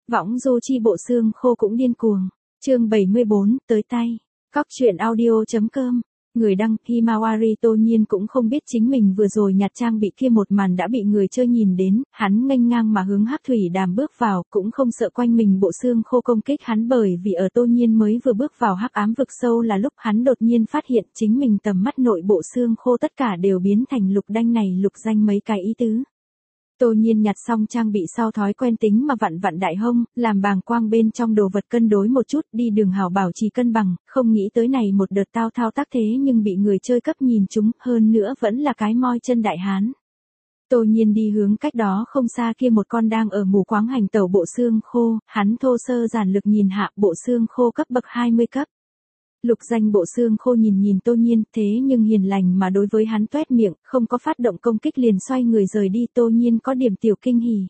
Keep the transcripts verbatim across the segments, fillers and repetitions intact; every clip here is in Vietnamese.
Võng du chi bộ xương khô cũng điên cuồng. Chương bảy mươi bốn, tới tay. Cóc truyện audio.com. Người đăng Himawari Tô Nhiên cũng không biết chính mình vừa rồi nhặt trang bị kia một màn đã bị người chơi nhìn đến, hắn nghênh ngang mà hướng Hắc Thủy Đàm bước vào, cũng không sợ quanh mình bộ xương khô công kích hắn, bởi vì ở Tô Nhiên mới vừa bước vào hắc ám vực sâu là lúc hắn đột nhiên phát hiện chính mình tầm mắt nội bộ xương khô tất cả đều biến thành lục đanh này lục danh mấy cái ý tứ. Tô Nhiên nhặt xong trang bị sau thói quen tính mà vặn vặn đại hông, làm bàng quang bên trong đồ vật cân đối một chút, đi đường hảo bảo trì cân bằng, không nghĩ tới này một đợt tao thao tác thế nhưng bị người chơi cấp nhìn chúng, hơn nữa vẫn là cái moi chân đại hán. Tô Nhiên đi hướng cách đó không xa kia một con đang ở mù quáng hành tẩu bộ xương khô, hắn thô sơ giản lược nhìn hạ bộ xương khô cấp bậc hai mươi cấp. Lục danh bộ xương khô nhìn nhìn Tô Nhiên, thế nhưng hiền lành mà đối với hắn toét miệng, không có phát động công kích liền xoay người rời đi. Tô Nhiên có điểm tiểu kinh hỉ.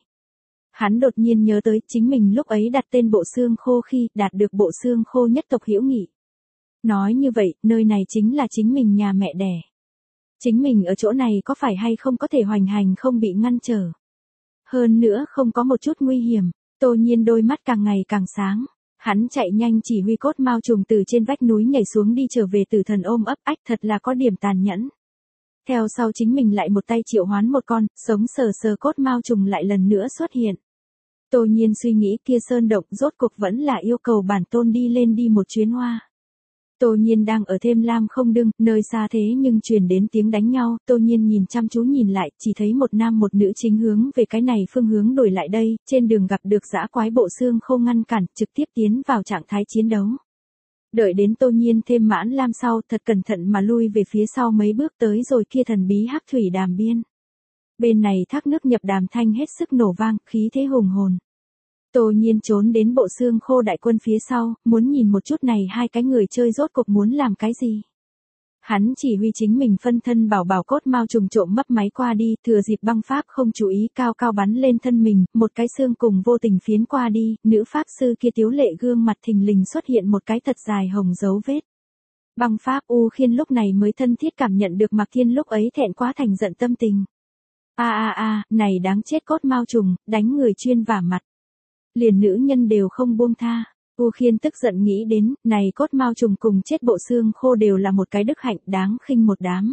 Hắn đột nhiên nhớ tới chính mình lúc ấy đặt tên bộ xương khô khi đạt được bộ xương khô nhất tộc hữu nghị. Nói như vậy, nơi này chính là chính mình nhà mẹ đẻ. Chính mình ở chỗ này có phải hay không có thể hoành hành không bị ngăn trở. Hơn nữa không có một chút nguy hiểm. Tô Nhiên đôi mắt càng ngày càng sáng. Hắn chạy nhanh chỉ huy cốt mao trùng từ trên vách núi nhảy xuống đi trở về Tử Thần ôm ấp, ách thật là có điểm tàn nhẫn. Theo sau chính mình lại một tay triệu hoán một con, sống sờ sờ cốt mao trùng lại lần nữa xuất hiện. Tô Nhiên suy nghĩ kia sơn động rốt cuộc vẫn là yêu cầu bản tôn đi lên đi một chuyến hoa. Tô Nhiên đang ở thêm lam không đương, nơi xa thế nhưng truyền đến tiếng đánh nhau, Tô Nhiên nhìn chăm chú nhìn lại, chỉ thấy một nam một nữ chính hướng về cái này phương hướng đổi lại đây, trên đường gặp được dã quái bộ xương khô ngăn cản, trực tiếp tiến vào trạng thái chiến đấu. Đợi đến Tô Nhiên thêm mãn lam sau, thật cẩn thận mà lui về phía sau mấy bước tới rồi kia thần bí Hắc Thủy Đàm biên. Bên này thác nước nhập đàm thanh hết sức nổ vang, khí thế hùng hồn. Tô Nhiên trốn đến bộ xương khô đại quân phía sau, muốn nhìn một chút này hai cái người chơi rốt cuộc muốn làm cái gì. Hắn chỉ huy chính mình phân thân bảo bảo cốt mao trùng trộm mấp máy qua đi, thừa dịp băng pháp không chú ý cao cao bắn lên thân mình, một cái xương cùng vô tình phiến qua đi, nữ pháp sư kia tiếu lệ gương mặt thình lình xuất hiện một cái thật dài hồng dấu vết. Băng pháp U Khiên lúc này mới thân thiết cảm nhận được Mạc Thiên lúc ấy thẹn quá thành giận tâm tình. A a a, này đáng chết cốt mao trùng, đánh người chuyên vả mặt. Liền nữ nhân đều không buông tha. U Khiên tức giận nghĩ đến, này cốt mao trùng cùng chết bộ xương khô đều là một cái đức hạnh đáng khinh một đám.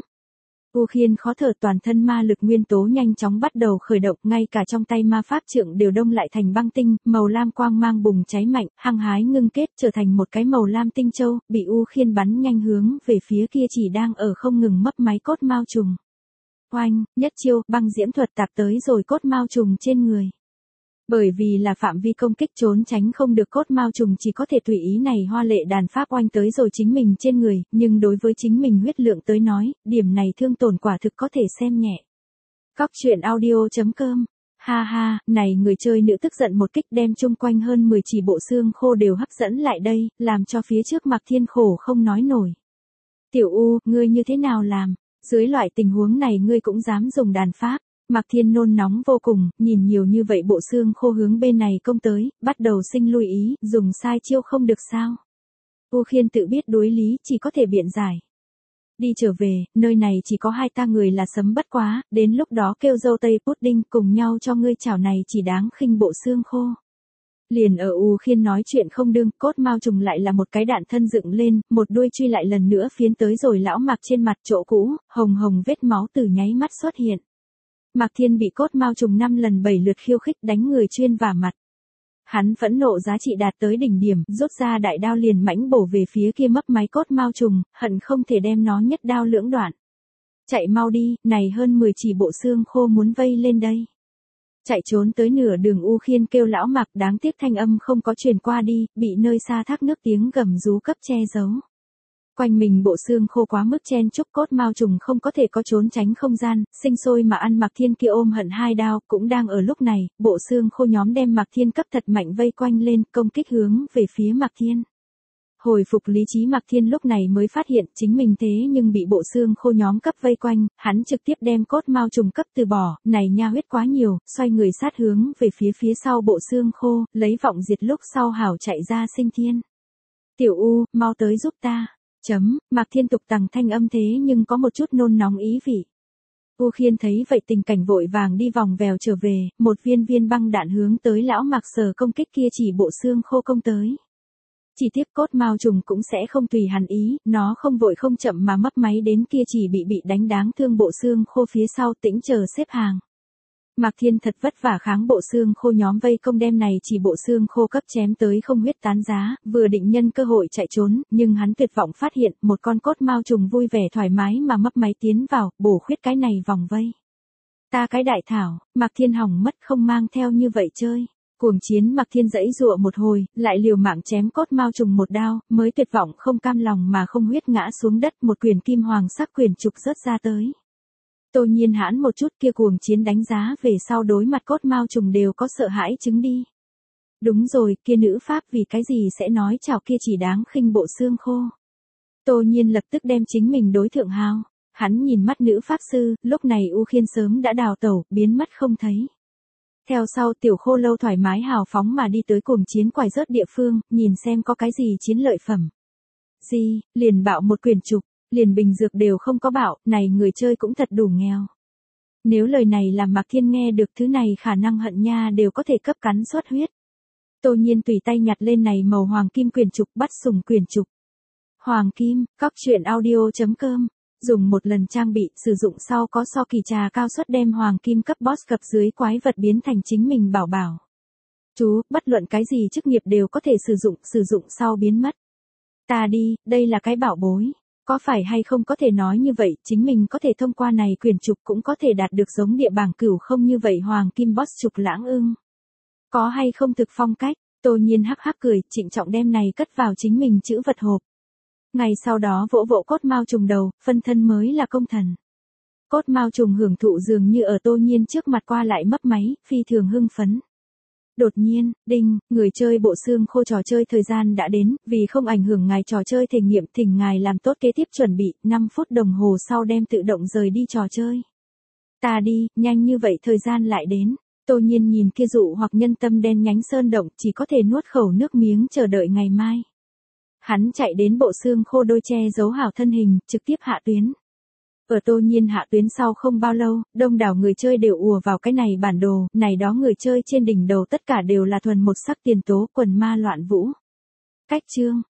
U Khiên khó thở, toàn thân ma lực nguyên tố nhanh chóng bắt đầu khởi động, ngay cả trong tay ma pháp trượng đều đông lại thành băng tinh, màu lam quang mang bùng cháy mạnh, hăng hái ngưng kết trở thành một cái màu lam tinh châu, bị U Khiên bắn nhanh hướng về phía kia chỉ đang ở không ngừng mấp máy cốt mao trùng. Oanh, nhất chiêu, băng diễm thuật tạp tới rồi cốt mao trùng trên người. Bởi vì là phạm vi công kích trốn tránh không được, cốt mao trùng chỉ có thể tùy ý này hoa lệ đàn pháp oanh tới rồi chính mình trên người, nhưng đối với chính mình huyết lượng tới nói, điểm này thương tổn quả thực có thể xem nhẹ. Cóc truyện audio.com. Ha ha, này người chơi nữ tức giận một kích đem chung quanh hơn mười chỉ bộ xương khô đều hấp dẫn lại đây, làm cho phía trước Mạc Thiên khổ không nói nổi. Tiểu U, ngươi như thế nào làm? Dưới loại tình huống này ngươi cũng dám dùng đàn pháp. Mạc Thiên nôn nóng vô cùng, nhìn nhiều như vậy bộ xương khô hướng bên này công tới, bắt đầu sinh lưu ý, dùng sai chiêu không được sao. U Khiên tự biết đối lý, chỉ có thể biện giải. Đi trở về, nơi này chỉ có hai ta người là sấm bất quá, đến lúc đó kêu dâu tây pudding cùng nhau cho ngươi chảo này chỉ đáng khinh bộ xương khô. Liền ở U Khiên nói chuyện không đương, cốt mao trùng lại là một cái đạn thân dựng lên, một đuôi truy lại lần nữa phiến tới rồi lão Mạc trên mặt chỗ cũ, hồng hồng vết máu từ nháy mắt xuất hiện. Mạc Thiên bị cốt mao trùng năm lần bảy lượt khiêu khích đánh người chuyên vả mặt. Hắn phẫn nộ giá trị đạt tới đỉnh điểm, rút ra đại đao liền mãnh bổ về phía kia mấp máy cốt mao trùng, hận không thể đem nó nhất đao lưỡng đoạn. Chạy mau đi, này hơn mười chỉ bộ xương khô muốn vây lên đây. Chạy trốn tới nửa đường U Khiên kêu lão Mạc, đáng tiếc thanh âm không có truyền qua đi, bị nơi xa thác nước tiếng gầm rú cấp che giấu. Quanh mình bộ xương khô quá mức chen chúc, cốt mao trùng không có thể có trốn tránh không gian, sinh sôi mà ăn Mạc Thiên kia ôm hận hai đao, cũng đang ở lúc này, bộ xương khô nhóm đem Mạc Thiên cấp thật mạnh vây quanh lên, công kích hướng về phía Mạc Thiên. Hồi phục lý trí Mạc Thiên lúc này mới phát hiện chính mình thế nhưng bị bộ xương khô nhóm cấp vây quanh, hắn trực tiếp đem cốt mao trùng cấp từ bỏ, này nha huyết quá nhiều, xoay người sát hướng về phía phía sau bộ xương khô, lấy vọng diệt lúc sau hảo chạy ra sinh thiên. Tiểu U, mau tới giúp ta. Chấm, Mạc Thiên tục tằng thanh âm thế nhưng có một chút nôn nóng ý vị. U Khiên thấy vậy tình cảnh vội vàng đi vòng vèo trở về, một viên viên băng đạn hướng tới lão Mạc Sở công kích kia chỉ bộ xương khô công tới. Chỉ tiếc cốt mao trùng cũng sẽ không tùy hắn ý, nó không vội không chậm mà mấp máy đến kia chỉ bị bị đánh đáng thương bộ xương khô phía sau tĩnh chờ xếp hàng. Mạc Thiên thật vất vả kháng bộ xương khô nhóm vây công đem này chỉ bộ xương khô cấp chém tới không huyết tán giá, vừa định nhân cơ hội chạy trốn, nhưng hắn tuyệt vọng phát hiện một con cốt mao trùng vui vẻ thoải mái mà mấp máy tiến vào, bổ khuyết cái này vòng vây. Ta cái đại thảo, Mạc Thiên hỏng mất không mang theo như vậy chơi. Cuồng chiến Mạc Thiên dãy dụa một hồi, lại liều mạng chém cốt mao trùng một đao, mới tuyệt vọng không cam lòng mà không huyết ngã xuống đất, một quyển kim hoàng sắc quyển trục rớt ra tới. Tô Nhiên hãn một chút, kia cuồng chiến đánh giá về sau đối mặt cốt mao trùng đều có sợ hãi chứng đi. Đúng rồi, kia nữ pháp vì cái gì sẽ nói chào kia chỉ đáng khinh bộ xương khô. Tô Nhiên lập tức đem chính mình đối thượng hào. Hắn nhìn mắt nữ pháp sư, lúc này U Khiên sớm đã đào tẩu, biến mất không thấy. Theo sau tiểu khô lâu thoải mái hào phóng mà đi tới cuồng chiến quải rớt địa phương, nhìn xem có cái gì chiến lợi phẩm. Gì, liền bạo một quyển trục, liền bình dược đều không có bạo, này người chơi cũng thật đủ nghèo. Nếu lời này làm Mạc Thiên nghe được thứ này khả năng hận nha đều có thể cấp cắn xuất huyết. Tô Nhiên tùy tay nhặt lên này màu hoàng kim quyển trục bắt sùng quyển trục. Hoàng kim, cóc truyện audio chấm com. Dùng một lần trang bị, sử dụng sau có so kỳ trà cao suất đem hoàng kim cấp boss cập dưới quái vật biến thành chính mình bảo bảo. Chú, bất luận cái gì chức nghiệp đều có thể sử dụng, sử dụng sau biến mất. Ta đi, đây là cái bảo bối. Có phải hay không có thể nói như vậy, chính mình có thể thông qua này quyển trục cũng có thể đạt được giống địa bảng cửu không như vậy hoàng kim boss trục lãng ưng. Có hay không thực phong cách, Tô Nhiên hắc hắc cười, trịnh trọng đem này cất vào chính mình chữ vật hộp. Ngày sau đó vỗ vỗ cốt mao trùng đầu, phân thân mới là công thần. Cốt mao trùng hưởng thụ dường như ở Tô Nhiên trước mặt qua lại mấp máy, phi thường hưng phấn. Đột nhiên, đinh, người chơi bộ xương khô trò chơi thời gian đã đến, vì không ảnh hưởng ngài trò chơi thể nghiệm thỉnh ngài làm tốt kế tiếp chuẩn bị, năm phút đồng hồ sau đem tự động rời đi trò chơi. Ta đi, nhanh như vậy thời gian lại đến. Tô Nhiên nhìn kia dụ hoặc nhân tâm đen nhánh sơn động, chỉ có thể nuốt khẩu nước miếng chờ đợi ngày mai. Hắn chạy đến bộ xương khô đôi che giấu hảo thân hình, trực tiếp hạ tuyến. Ở Tô Nhiên hạ tuyến sau không bao lâu, đông đảo người chơi đều ùa vào cái này bản đồ, này đó người chơi trên đỉnh đầu tất cả đều là thuần một sắc tiền tố quần ma loạn vũ. Cách chương,